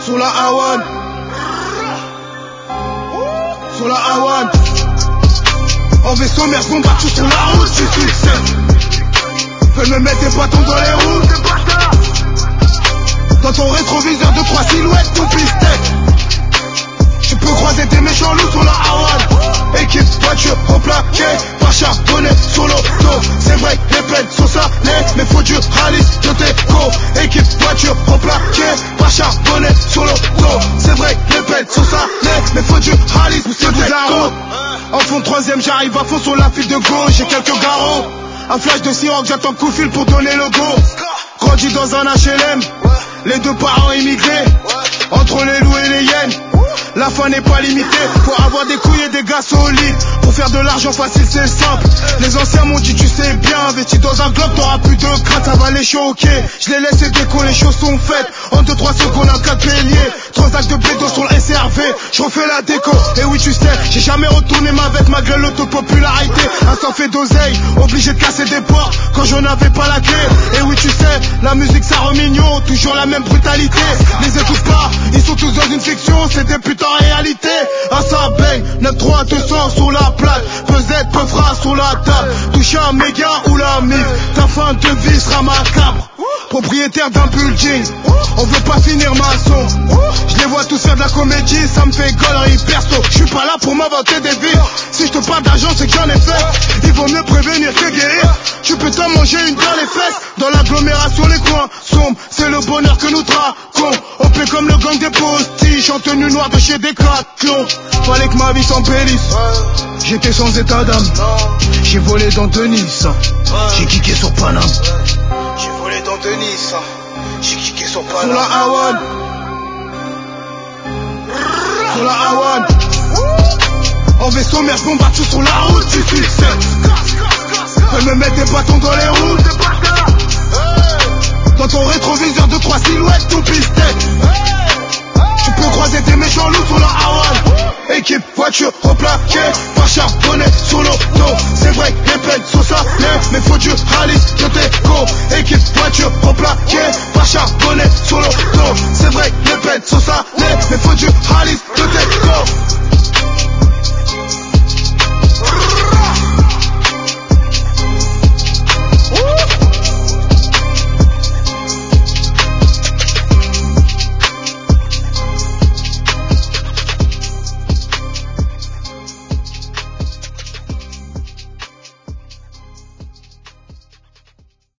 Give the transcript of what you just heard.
Sur la Hawan, sur la Hawan. En vaisseau, merson battu sur la route du succès. Veulent me mettre des bâtons dans les roues. Dans ton rétroviseur de trois silhouettes, tout pisté. Tu peux croiser des méchants loups sur la Hawan. Équipe, voiture, au plaquet, pas charbonné sur l'auto. C'est vrai que les peines sont salées, mais faut du rallye de déco. Équipe, voiture, au plaquet, pas charbonné sur l'auto. C'est vrai que les peines sont salées, mais faut du rallye de déco. En fond troisième, j'arrive à fond sur la file de gauche. J'ai quelques garrots, un flash de Siroc, j'attends coup de fil pour donner le go. Grandi dans un HLM, les deux parents immigrés. Entre les loups et les hyènes, la fin n'est pas limitée. Faut avoir des couilles et des gars solides. Pour faire de l'argent facile c'est simple. Les anciens m'ont dit tu sais bien, vêtu dans un globe t'auras plus de crainte. Ça va les choquer, je les laisse dès que les choses sont faites. En 2-3 secondes un 4 bélier. 3 actes de bédo sur le SRV. Je refais la déco, et oui tu sais, j'ai jamais retourné ma veste malgré l'autopopularité. Un sang fait d'oseille, obligé de casser des portes quand je n'avais pas la clé. Et oui tu sais, la musique ça rend mignon, toujours la même brutalité. Les écoute pas, ils sont tous dans une fiction, c'est des putains en réalité. À ça baigne, 9-3 200 sur la plate. Pesette, peu fera sur la table. Touche un méga ou la mif, ta fin de vie sera macabre. Propriétaire d'un building, on veut pas finir maçon. Je les vois tous faire de la comédie, ça me fait gaulerie perso. Je suis pas là pour m'inventer des vies. Si je te parle d'argent c'est que j'en ai fait. Il vaut mieux prévenir que guérir. Tu peux t'en manger une dans les fesses. Dans l'agglomération les coins sombres, c'est le bonheur que nous traquons. On fait comme le gang des postiches, en tenue noire de chez Decathlon. Fallait que ma vie s'embellisse, j'étais sans état d'âme. J'ai volé dans Denis, j'ai kické sur Paname. J'ai volé dans Denis, j'ai kické sur Paname. Sur la Hawan, sur la Hawan. En vaisseau, merde, bombe battu sur la route du succès. Veulent me mettre des bâtons dans les roues. Dans ton rétroviseur de 3 silhouettes, tout pisté. Tu peux croiser des méchants loups sur la Hawan. Équipe, voiture, replaqué, pas charbonné sur l'auto. C'est vrai que les peines sont salées, mais faut du rallye de déco. Équipe, voiture, replaqué, pas charbonné sur l'auto. C'est vrai que les peines sont salées, mais faut du